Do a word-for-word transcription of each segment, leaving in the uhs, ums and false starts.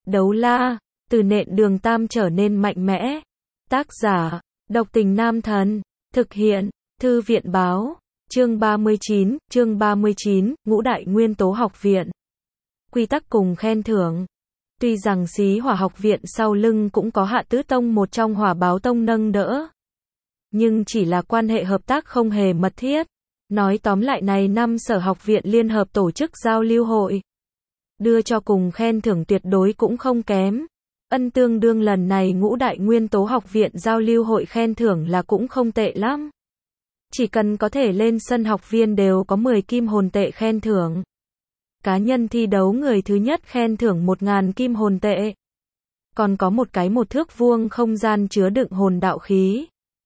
Đấu la, từ nện đường tam trở nên mạnh mẽ. Tác giả, độc tình nam thần. Thực hiện, thư viện báo. Chương ba mươi chín, chương ba mươi chín, ngũ đại nguyên tố học viện. Quy tắc cùng khen thưởng. Tuy rằng Xí Hỏa học viện sau lưng cũng có Hạ Tứ Tông một trong Hỏa Báo Tông nâng đỡ. Nhưng chỉ là quan hệ hợp tác không hề mật thiết. Nói tóm lại này năm sở học viện liên hợp tổ chức giao lưu hội. Đưa cho cùng khen thưởng tuyệt đối cũng không kém. Ân tương đương lần này ngũ đại nguyên tố học viện giao lưu hội khen thưởng là cũng không tệ lắm. Chỉ cần có thể lên sân học viên đều có mười kim hồn tệ khen thưởng. Cá nhân thi đấu người thứ nhất khen thưởng một nghìn kim hồn tệ. Còn có một cái một thước vuông không gian chứa đựng hồn đạo khí.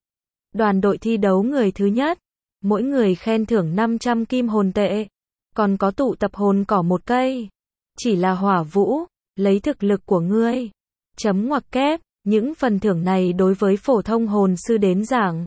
Đoàn đội thi đấu người thứ nhất, mỗi người khen thưởng năm trăm kim hồn tệ. Còn có tụ tập hồn cỏ một cây. Chỉ là Hỏa Vũ, lấy thực lực của ngươi. Chấm ngoặc kép, những phần thưởng này đối với phổ thông hồn sư đến giảng.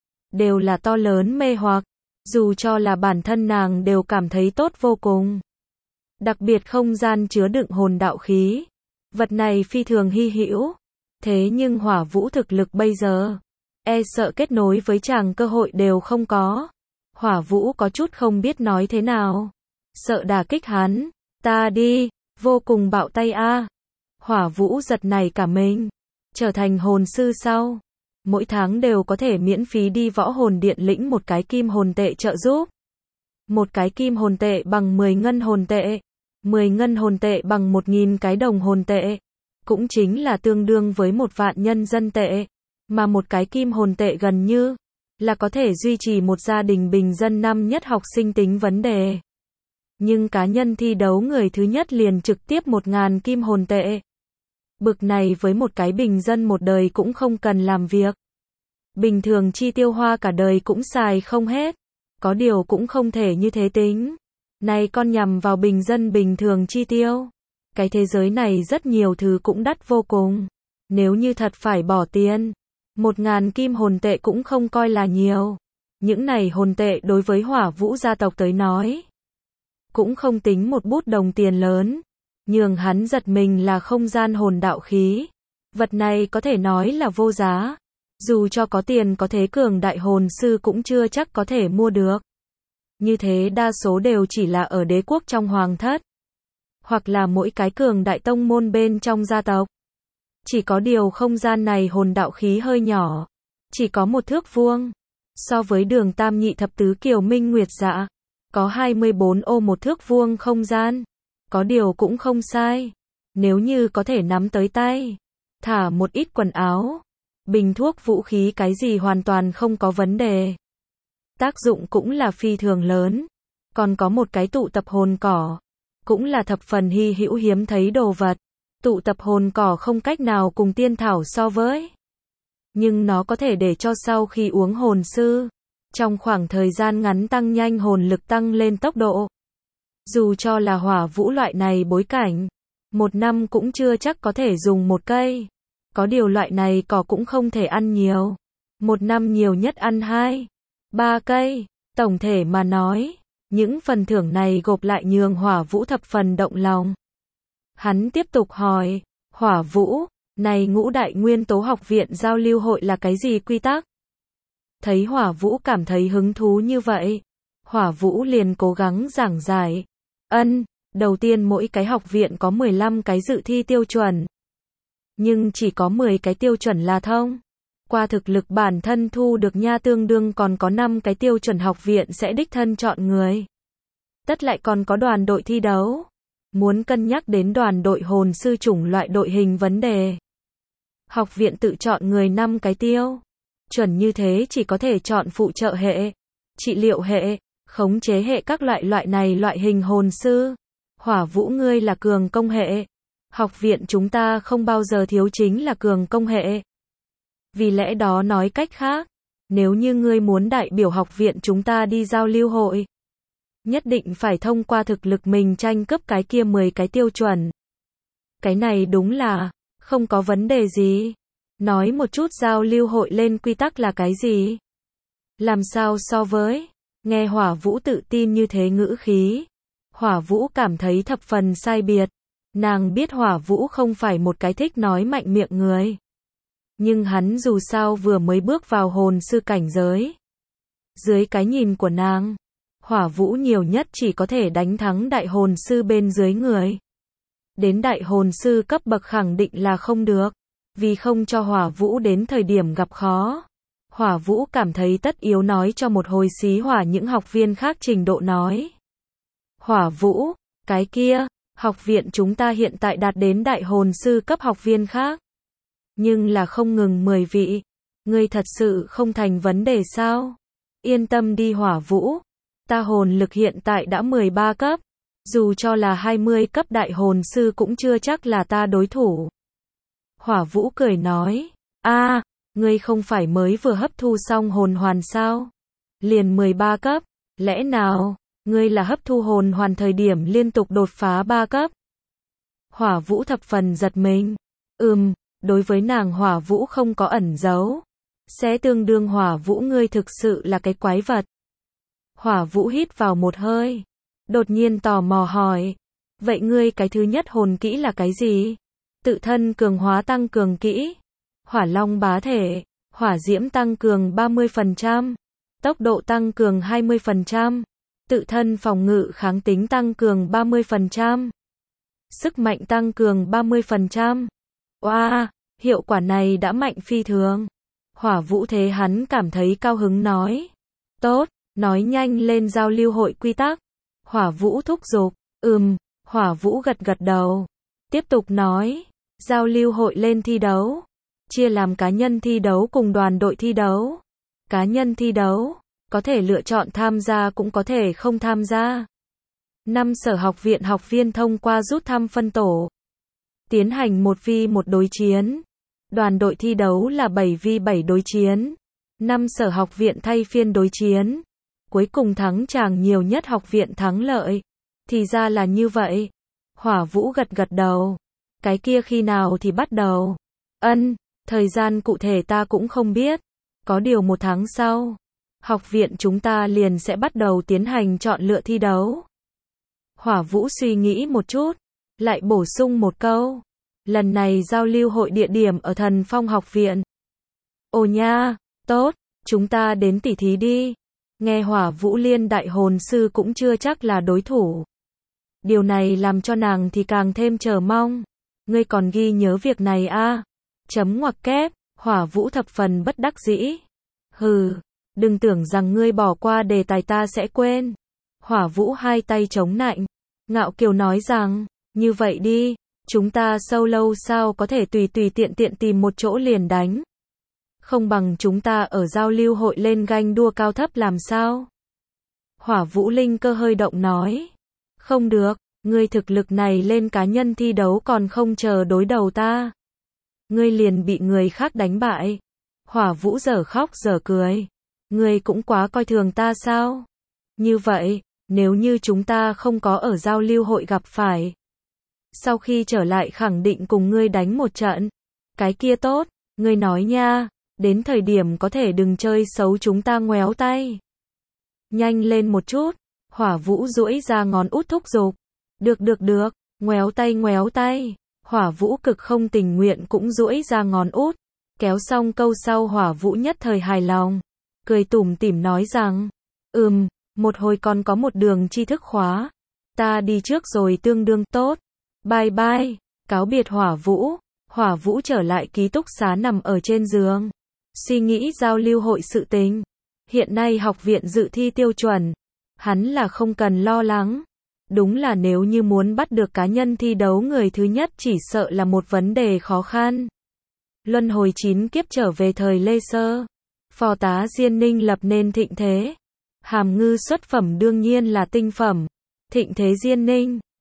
Đều là to lớn mê hoặc. Dù cho là bản thân nàng đều cảm thấy tốt vô cùng. Đặc biệt không gian chứa đựng hồn đạo khí. Vật này phi thường hy hữu. Thế nhưng Hỏa Vũ thực lực bây giờ, e sợ kết nối với chàng cơ hội đều không có. Hỏa Vũ có chút không biết nói thế nào. Sợ đả kích hắn. Ta đi, vô cùng bạo tay a. Hỏa Vũ giật nảy cả mình. Trở thành hồn sư sau, mỗi tháng đều có thể miễn phí đi võ hồn điện lĩnh một cái kim hồn tệ trợ giúp. Một cái kim hồn tệ bằng mười ngân hồn tệ. mười ngân hồn tệ bằng một nghìn cái đồng hồn tệ. Cũng chính là tương đương với một vạn nhân dân tệ. Mà một cái kim hồn tệ gần như là có thể duy trì một gia đình bình dân năm nhất học sinh tính vấn đề. Nhưng cá nhân thi đấu người thứ nhất liền trực tiếp một nghìn kim hồn tệ. Bực này với một cái bình dân một đời cũng không cần làm việc. Bình thường chi tiêu hoa cả đời cũng xài không hết. Có điều cũng không thể như thế tính. Này con nhằm vào bình dân bình thường chi tiêu. Cái thế giới này rất nhiều thứ cũng đắt vô cùng. Nếu như thật phải bỏ tiền, một ngàn kim hồn tệ cũng không coi là nhiều. Những này hồn tệ đối với Hỏa Vũ gia tộc tới nói, cũng không tính một bút đồng tiền lớn. Nhường hắn giật mình là không gian hồn đạo khí. Vật này có thể nói là vô giá. Dù cho có tiền có thế cường đại hồn sư cũng chưa chắc có thể mua được. Như thế đa số đều chỉ là ở đế quốc trong hoàng thất. Hoặc là mỗi cái cường đại tông môn bên trong gia tộc. Chỉ có điều không gian này hồn đạo khí hơi nhỏ. Chỉ có một thước vuông. So với đường tam nhị thập tứ kiều minh nguyệt dạ. Có hai mươi bốn ô một thước vuông không gian. Có điều cũng không sai. Nếu như có thể nắm tới tay. Thả một ít quần áo. Bình thuốc vũ khí cái gì hoàn toàn không có vấn đề. Tác dụng cũng là phi thường lớn. Còn có một cái tụ tập hồn cỏ. Cũng là thập phần hy hữu hiếm thấy đồ vật. Tụ tập hồn cỏ không cách nào cùng tiên thảo so với. Nhưng nó có thể để cho sau khi uống hồn sư. Trong khoảng thời gian ngắn tăng nhanh hồn lực tăng lên tốc độ. Dù cho là Hỏa Vũ loại này bối cảnh. Một năm cũng chưa chắc có thể dùng một cây. Có điều loại này cỏ cũng không thể ăn nhiều. Một năm nhiều nhất ăn hai, ba cây. Tổng thể mà nói, những phần thưởng này gộp lại nhường Hỏa Vũ thập phần động lòng. Hắn tiếp tục hỏi, Hỏa Vũ, này ngũ đại nguyên tố học viện giao lưu hội là cái gì quy tắc? Thấy Hỏa Vũ cảm thấy hứng thú như vậy, Hỏa Vũ liền cố gắng giảng giải. Ân, đầu tiên mỗi cái học viện có mười lăm cái dự thi tiêu chuẩn. Nhưng chỉ có mười cái tiêu chuẩn là thông. Qua thực lực bản thân thu được nha, tương đương còn có năm cái tiêu chuẩn học viện sẽ đích thân chọn người. Tất lại còn có đoàn đội thi đấu. Muốn cân nhắc đến đoàn đội hồn sư chủng loại đội hình vấn đề. Học viện tự chọn người năm cái tiêu chuẩn, như thế chỉ có thể chọn phụ trợ hệ, trị liệu hệ, khống chế hệ các loại loại này loại hình hồn sư. Hỏa Vũ ngươi là cường công hệ. Học viện chúng ta không bao giờ thiếu chính là cường công hệ. Vì lẽ đó nói cách khác, nếu như ngươi muốn đại biểu học viện chúng ta đi giao lưu hội, nhất định phải thông qua thực lực mình tranh cướp cái kia mười cái tiêu chuẩn. Cái này đúng là không có vấn đề gì. Nói một chút giao lưu hội lên quy tắc là cái gì? Làm sao so với? Nghe Hỏa Vũ tự tin như thế ngữ khí, Hỏa Vũ cảm thấy thập phần sai biệt. Nàng biết Hỏa Vũ không phải một cái thích nói mạnh miệng người. Nhưng hắn dù sao vừa mới bước vào hồn sư cảnh giới. Dưới cái nhìn của nàng, Hỏa Vũ nhiều nhất chỉ có thể đánh thắng đại hồn sư bên dưới người. Đến đại hồn sư cấp bậc khẳng định là không được, vì không cho Hỏa Vũ đến thời điểm gặp khó. Hỏa Vũ cảm thấy tất yếu nói cho một hồi xí hỏa những học viên khác trình độ nói. Hỏa Vũ, cái kia, học viện chúng ta hiện tại đạt đến đại hồn sư cấp học viên khác. Nhưng là không ngừng mười vị. Ngươi thật sự không thành vấn đề sao? Yên tâm đi Hỏa Vũ. Ta hồn lực hiện tại đã mười ba cấp. Dù cho là hai mươi cấp đại hồn sư cũng chưa chắc là ta đối thủ. Hỏa Vũ cười nói. A, ngươi không phải mới vừa hấp thu xong hồn hoàn sao? Liền mười ba cấp. Lẽ nào, ngươi là hấp thu hồn hoàn thời điểm liên tục đột phá ba cấp? Hỏa Vũ thập phần giật mình. Ừm, đối với nàng Hỏa Vũ không có ẩn giấu. Sẽ tương đương Hỏa Vũ ngươi thực sự là cái quái vật. Hỏa Vũ hít vào một hơi. Đột nhiên tò mò hỏi. Vậy ngươi cái thứ nhất hồn kỹ là cái gì? Tự thân cường hóa tăng cường kỹ. Hỏa Long bá thể. Hỏa diễm tăng cường ba mươi phần trăm. Tốc độ tăng cường hai mươi phần trăm. Tự thân phòng ngự kháng tính tăng cường ba mươi phần trăm. Sức mạnh tăng cường ba mươi phần trăm. Wow, hiệu quả này đã mạnh phi thường. Hỏa Vũ thế hắn cảm thấy cao hứng nói. Tốt, nói nhanh lên giao lưu hội quy tắc. Hỏa Vũ thúc giục. Ừm, Hỏa Vũ gật gật đầu. Tiếp tục nói. Giao lưu hội lên thi đấu. Chia làm cá nhân thi đấu cùng đoàn đội thi đấu. Cá nhân thi đấu, có thể lựa chọn tham gia cũng có thể không tham gia. Năm sở học viện học viên thông qua rút thăm phân tổ. Tiến hành một vi một đối chiến. Đoàn đội thi đấu là bảy vi bảy đối chiến. Năm sở học viện thay phiên đối chiến. Cuối cùng thắng chàng nhiều nhất học viện thắng lợi. Thì ra là như vậy. Hỏa Vũ gật gật đầu. Cái kia khi nào thì bắt đầu? Ân, thời gian cụ thể ta cũng không biết. Có điều một tháng sau, học viện chúng ta liền sẽ bắt đầu tiến hành chọn lựa thi đấu. Hỏa Vũ suy nghĩ một chút, lại bổ sung một câu. Lần này giao lưu hội địa điểm ở Thần Phong học viện. Ồ nha, tốt, chúng ta đến tỉ thí đi. Nghe Hỏa Vũ liên đại hồn sư cũng chưa chắc là đối thủ. Điều này làm cho nàng thì càng thêm chờ mong. Ngươi còn ghi nhớ việc này a? Chấm ngoặc kép, Hỏa Vũ thập phần bất đắc dĩ. Hừ, đừng tưởng rằng ngươi bỏ qua đề tài ta sẽ quên. Hỏa Vũ hai tay chống nạnh, ngạo kiều nói rằng, như vậy đi, chúng ta solo sao có thể tùy tùy tiện tiện tìm một chỗ liền đánh. Không bằng chúng ta ở giao lưu hội lên ganh đua cao thấp làm sao? Hỏa Vũ linh cơ hơi động nói. Không được, ngươi thực lực này lên cá nhân thi đấu còn không chờ đối đầu ta. Ngươi liền bị người khác đánh bại. Hỏa Vũ dở khóc dở cười. Ngươi cũng quá coi thường ta sao? Như vậy, nếu như chúng ta không có ở giao lưu hội gặp phải. Sau khi trở lại khẳng định cùng ngươi đánh một trận. Cái kia tốt, ngươi nói nha, đến thời điểm có thể đừng chơi xấu chúng ta ngoéo tay. Nhanh lên một chút, Hỏa Vũ duỗi ra ngón út thúc giục. Được được được, ngoéo tay ngoéo tay. Hỏa Vũ cực không tình nguyện cũng duỗi ra ngón út. Kéo xong câu sau Hỏa Vũ nhất thời hài lòng. Cười tủm tỉm nói rằng, ừm, một hồi còn có một đường tri thức khóa. Ta đi trước rồi tương đương tốt. Bye bye, cáo biệt Hỏa Vũ. Hỏa Vũ trở lại ký túc xá nằm ở trên giường. Suy nghĩ giao lưu hội sự tình. Hiện nay học viện dự thi tiêu chuẩn. Hắn là không cần lo lắng. Đúng là nếu như muốn bắt được cá nhân thi đấu người thứ nhất chỉ sợ là một vấn đề khó khăn. Luân hồi chín kiếp trở về thời Lê Sơ. Phò tá Diên Ninh lập nên thịnh thế. Hàm Ngư xuất phẩm đương nhiên là tinh phẩm. Thịnh thế Diên Ninh.